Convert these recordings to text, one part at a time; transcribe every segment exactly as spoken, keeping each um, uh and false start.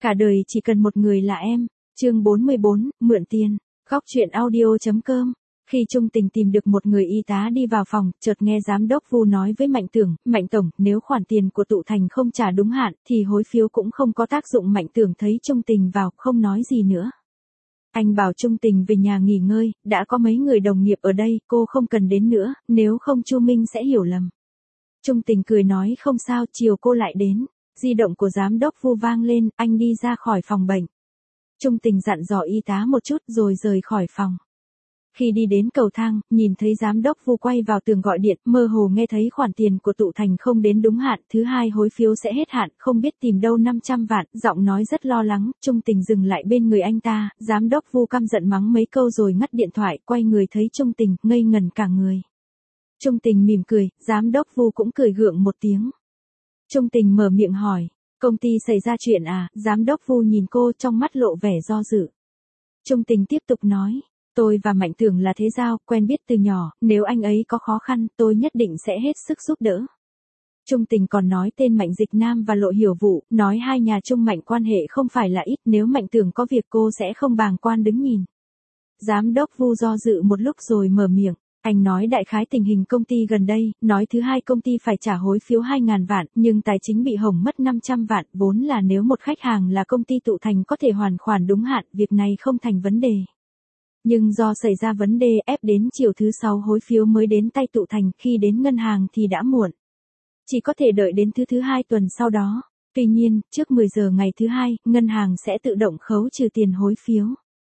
Cả đời chỉ cần một người là em. Chương bốn mươi bốn, mượn tiền. Góc truyện audio.com. Khi Trung Tình tìm được một người y tá đi vào phòng, chợt nghe giám đốc Vu nói với Mạnh Tưởng, Mạnh Tổng, nếu khoản tiền của Tụ Thành không trả đúng hạn, thì hối phiếu cũng không có tác dụng. Mạnh Tưởng thấy Trung Tình vào, không nói gì nữa. Anh bảo Trung Tình về nhà nghỉ ngơi, đã có mấy người đồng nghiệp ở đây, cô không cần đến nữa, nếu không Chu Minh sẽ hiểu lầm. Trung Tình cười nói không sao, chiều cô lại đến. Di động của giám đốc Vu vang lên, anh đi ra khỏi phòng bệnh. Trung Tình dặn dò y tá một chút rồi rời khỏi phòng. Khi đi đến cầu thang, nhìn thấy giám đốc Vu quay vào tường gọi điện, mơ hồ nghe thấy khoản tiền của Tụ Thành không đến đúng hạn, thứ hai hối phiếu sẽ hết hạn, không biết tìm đâu năm trăm vạn, giọng nói rất lo lắng. Trung Tình dừng lại bên người anh ta, giám đốc Vu căm giận mắng mấy câu rồi ngắt điện thoại, quay người thấy Trung Tình, ngây ngần cả người. Trung Tình mỉm cười, giám đốc Vu cũng cười gượng một tiếng. Trung Tình mở miệng hỏi, công ty xảy ra chuyện à? Giám đốc Vu nhìn cô, trong mắt lộ vẻ do dự. Trung Tình tiếp tục nói, tôi và Mạnh Tưởng là thế giao, quen biết từ nhỏ, nếu anh ấy có khó khăn, tôi nhất định sẽ hết sức giúp đỡ. Trung Tình còn nói tên Mạnh Dịch Nam và Lộ Hiểu Vũ, nói hai nhà Trung Mạnh quan hệ không phải là ít, nếu Mạnh Tưởng có việc cô sẽ không bàng quan đứng nhìn. Giám đốc Vu do dự một lúc rồi mở miệng. Anh nói đại khái tình hình công ty gần đây, nói thứ hai công ty phải trả hối phiếu hai ngàn vạn, nhưng tài chính bị hỏng mất năm trăm vạn, vốn là nếu một khách hàng là công ty Tụ Thành có thể hoàn khoản đúng hạn, việc này không thành vấn đề. Nhưng do xảy ra vấn đề ép đến chiều thứ sáu hối phiếu mới đến tay Tụ Thành, khi đến ngân hàng thì đã muộn. Chỉ có thể đợi đến thứ thứ hai tuần sau đó. Tuy nhiên, trước mười giờ ngày thứ hai, ngân hàng sẽ tự động khấu trừ tiền hối phiếu.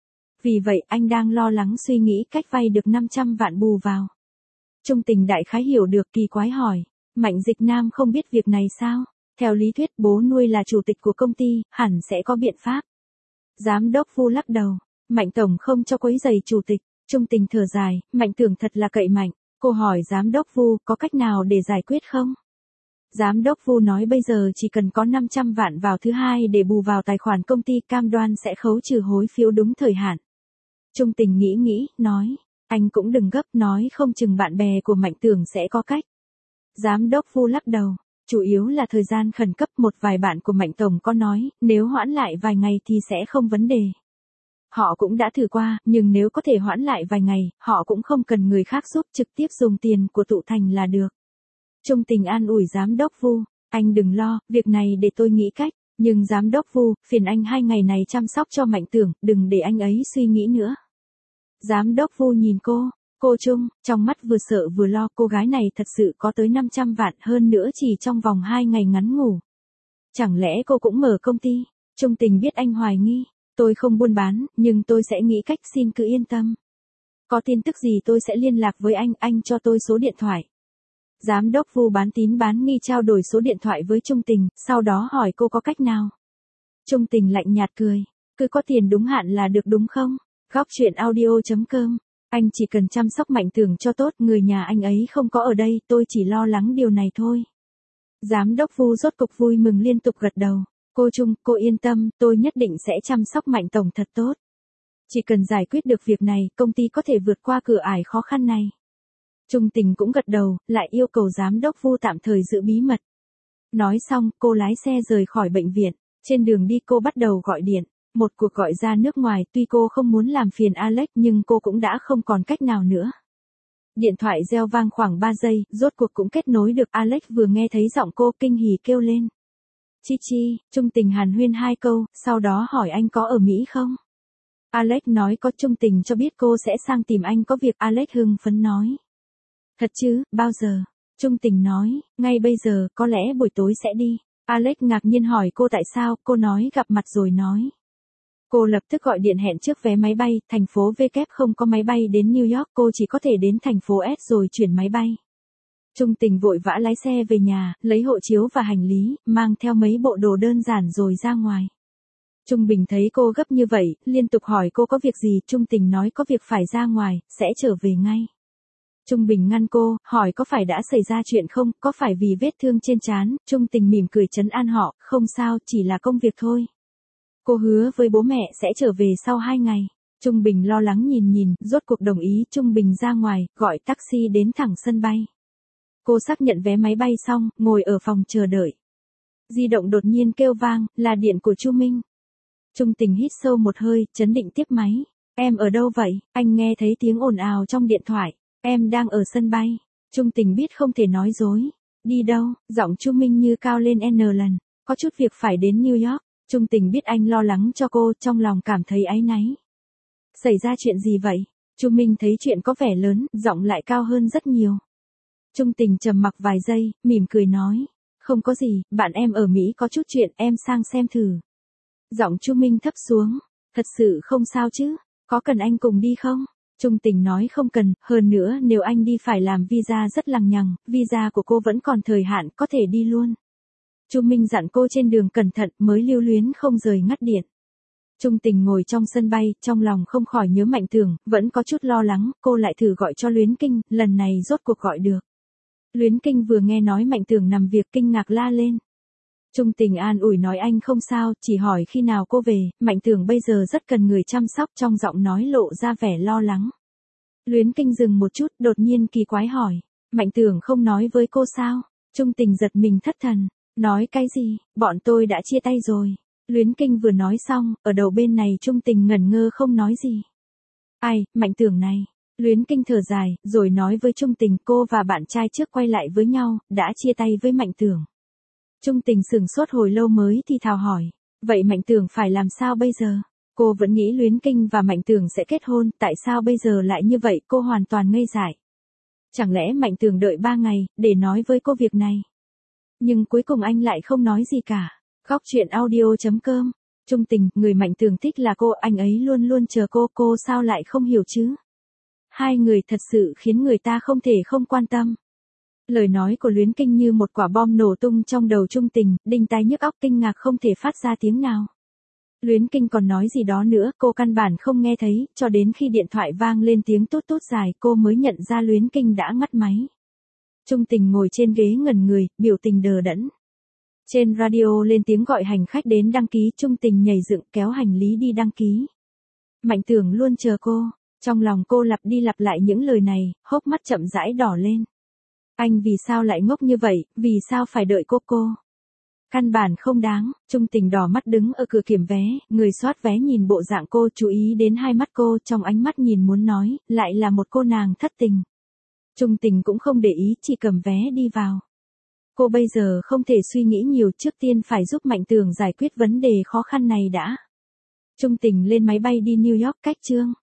Vì vậy anh đang lo lắng suy nghĩ cách vay được năm trăm vạn bù vào. Trung Tình đại khái hiểu được, kỳ quái hỏi, Mạnh Dịch Nam không biết việc này sao? Theo lý thuyết bố nuôi là chủ tịch của công ty, hẳn sẽ có biện pháp. Giám đốc Vu lắc đầu, Mạnh Tổng không cho quấy rầy chủ tịch. Trung Tình thở dài, Mạnh Tưởng thật là cậy mạnh. Cô hỏi giám đốc Vu có cách nào để giải quyết không? Giám đốc Vu nói bây giờ chỉ cần có năm trăm vạn vào thứ hai để bù vào tài khoản công ty, cam đoan sẽ khấu trừ hối phiếu đúng thời hạn. Trung Tình nghĩ nghĩ, nói, anh cũng đừng gấp, nói không chừng bạn bè của Mạnh Tưởng sẽ có cách. Giám đốc Vu lắc đầu, chủ yếu là thời gian khẩn cấp, một vài bạn của Mạnh Tổng có nói, nếu hoãn lại vài ngày thì sẽ không vấn đề. Họ cũng đã thử qua, nhưng nếu có thể hoãn lại vài ngày, họ cũng không cần người khác giúp, trực tiếp dùng tiền của Tụ Thành là được. Trung Tình an ủi giám đốc Vu, anh đừng lo, việc này để tôi nghĩ cách. Nhưng giám đốc Vu, phiền anh hai ngày này chăm sóc cho Mạnh Tưởng, đừng để anh ấy suy nghĩ nữa. Giám đốc Vu nhìn cô, cô Trung, trong mắt vừa sợ vừa lo, cô gái này thật sự có tới năm trăm vạn, hơn nữa chỉ trong vòng hai ngày ngắn ngủ. Chẳng lẽ cô cũng mở công ty? Trung Tình biết anh hoài nghi, tôi không buôn bán, nhưng tôi sẽ nghĩ cách, xin cứ yên tâm. Có tin tức gì tôi sẽ liên lạc với anh, anh cho tôi số điện thoại. Giám đốc Vu bán tín bán nghi trao đổi số điện thoại với Trung Tình, sau đó hỏi cô có cách nào. Trung Tình lạnh nhạt cười, cứ có tiền đúng hạn là được đúng không? Góc truyện audio.com, anh chỉ cần chăm sóc Mạnh Tưởng cho tốt, người nhà anh ấy không có ở đây, tôi chỉ lo lắng điều này thôi. Giám đốc Vu rốt cục vui mừng liên tục gật đầu, cô Trung, cô yên tâm, tôi nhất định sẽ chăm sóc Mạnh Tổng thật tốt. Chỉ cần giải quyết được việc này, công ty có thể vượt qua cửa ải khó khăn này. Trung Tình cũng gật đầu, lại yêu cầu giám đốc Vu tạm thời giữ bí mật. Nói xong, cô lái xe rời khỏi bệnh viện. Trên đường đi cô bắt đầu gọi điện. Một cuộc gọi ra nước ngoài, tuy cô không muốn làm phiền Alex nhưng cô cũng đã không còn cách nào nữa. Điện thoại reo vang khoảng ba giây, rốt cuộc cũng kết nối được. Alex vừa nghe thấy giọng cô kinh hỉ kêu lên. Chi chi, Trung Tình hàn huyên hai câu, sau đó hỏi anh có ở Mỹ không? Alex nói có. Trung Tình cho biết cô sẽ sang tìm anh có việc. Alex hưng phấn nói. Thật chứ, bao giờ? Trung Tình nói, ngay bây giờ, có lẽ buổi tối sẽ đi. Alex ngạc nhiên hỏi cô tại sao, cô nói gặp mặt rồi nói. Cô lập tức gọi điện hẹn trước vé máy bay, thành phố W không có máy bay đến New York, cô chỉ có thể đến thành phố S rồi chuyển máy bay. Trung Tình vội vã lái xe về nhà, lấy hộ chiếu và hành lý, mang theo mấy bộ đồ đơn giản rồi ra ngoài. Trung Bình thấy cô gấp như vậy, liên tục hỏi cô có việc gì, Trung Tình nói có việc phải ra ngoài, sẽ trở về ngay. Trung Bình ngăn cô, hỏi có phải đã xảy ra chuyện không, có phải vì vết thương trên trán, Trung Tình mỉm cười trấn an họ, không sao, chỉ là công việc thôi. Cô hứa với bố mẹ sẽ trở về sau hai ngày. Trung Bình lo lắng nhìn nhìn, rốt cuộc đồng ý. Trung Bình ra ngoài, gọi taxi đến thẳng sân bay. Cô xác nhận vé máy bay xong, ngồi ở phòng chờ đợi. Di động đột nhiên kêu vang, là điện của Chu Minh. Trung Tình hít sâu một hơi, chấn định tiếp máy. Em ở đâu vậy? Anh nghe thấy tiếng ồn ào trong điện thoại. Em đang ở sân bay. Trung Tình biết không thể nói dối. Đi đâu? Giọng Chu Minh Như cao lên N lần. Có chút việc phải đến New York. Trung Tình biết anh lo lắng cho cô, trong lòng cảm thấy áy náy. Xảy ra chuyện gì vậy? Chu Minh thấy chuyện có vẻ lớn, giọng lại cao hơn rất nhiều. Trung Tình trầm mặc vài giây, mỉm cười nói. Không có gì, bạn em ở Mỹ có chút chuyện, em sang xem thử. Giọng Chu Minh thấp xuống. Thật sự không sao chứ? Có cần anh cùng đi không? Trung Tình nói không cần, hơn nữa nếu anh đi phải làm visa rất lằng nhằng, visa của cô vẫn còn thời hạn, có thể đi luôn. Chu Minh dặn cô trên đường cẩn thận, mới lưu luyến không rời ngắt điện. Trung Tình ngồi trong sân bay, trong lòng không khỏi nhớ Mạnh Tưởng, vẫn có chút lo lắng, cô lại thử gọi cho Luyến Kinh, lần này rốt cuộc gọi được. Luyến Kinh vừa nghe nói Mạnh Tưởng nằm việc kinh ngạc la lên. Trung Tình an ủi nói anh không sao, chỉ hỏi khi nào cô về, Mạnh Tưởng bây giờ rất cần người chăm sóc, trong giọng nói lộ ra vẻ lo lắng. Luyến Kinh dừng một chút, đột nhiên kỳ quái hỏi, Mạnh Tưởng không nói với cô sao? Trung Tình giật mình thất thần, nói cái gì, bọn tôi đã chia tay rồi. Luyến Kinh vừa nói xong, ở đầu bên này Trung Tình ngẩn ngơ không nói gì. Ai, Mạnh Tưởng này. Luyến Kinh thở dài, rồi nói với Trung Tình cô và bạn trai trước quay lại với nhau, đã chia tay với Mạnh Tưởng. Trung Tình sửng sốt hồi lâu mới thì thào hỏi. Vậy Mạnh Tưởng phải làm sao bây giờ? Cô vẫn nghĩ Luyến Kinh và Mạnh Tưởng sẽ kết hôn, tại sao bây giờ lại như vậy? Cô hoàn toàn ngây dại. Chẳng lẽ Mạnh Tưởng đợi ba ngày, để nói với cô việc này? Nhưng cuối cùng anh lại không nói gì cả. Góc truyện audio chấm com. Trung Tình, người Mạnh Tưởng thích là cô, anh ấy luôn luôn chờ cô, cô sao lại không hiểu chứ? Hai người thật sự khiến người ta không thể không quan tâm. Lời nói của Luyến Kinh như một quả bom nổ tung trong đầu Trung Tình, đinh tai nhức óc kinh ngạc không thể phát ra tiếng nào. Luyến Kinh còn nói gì đó nữa, cô căn bản không nghe thấy, cho đến khi điện thoại vang lên tiếng tút tút dài, cô mới nhận ra Luyến Kinh đã ngắt máy. Trung Tình ngồi trên ghế ngẩn người, biểu tình đờ đẫn. Trên radio lên tiếng gọi hành khách đến đăng ký, Trung Tình nhảy dựng kéo hành lý đi đăng ký. Mạnh Tưởng luôn chờ cô, trong lòng cô lặp đi lặp lại những lời này, hốc mắt chậm rãi đỏ lên. Anh vì sao lại ngốc như vậy, vì sao phải đợi cô cô? Căn bản không đáng. Trung Tình đỏ mắt đứng ở cửa kiểm vé, người soát vé nhìn bộ dạng cô, chú ý đến hai mắt cô, trong ánh mắt nhìn muốn nói, lại là một cô nàng thất tình. Trung Tình cũng không để ý, chỉ cầm vé đi vào. Cô bây giờ không thể suy nghĩ nhiều, trước tiên phải giúp Mạnh Tưởng giải quyết vấn đề khó khăn này đã. Trung Tình lên máy bay đi New York cách Trương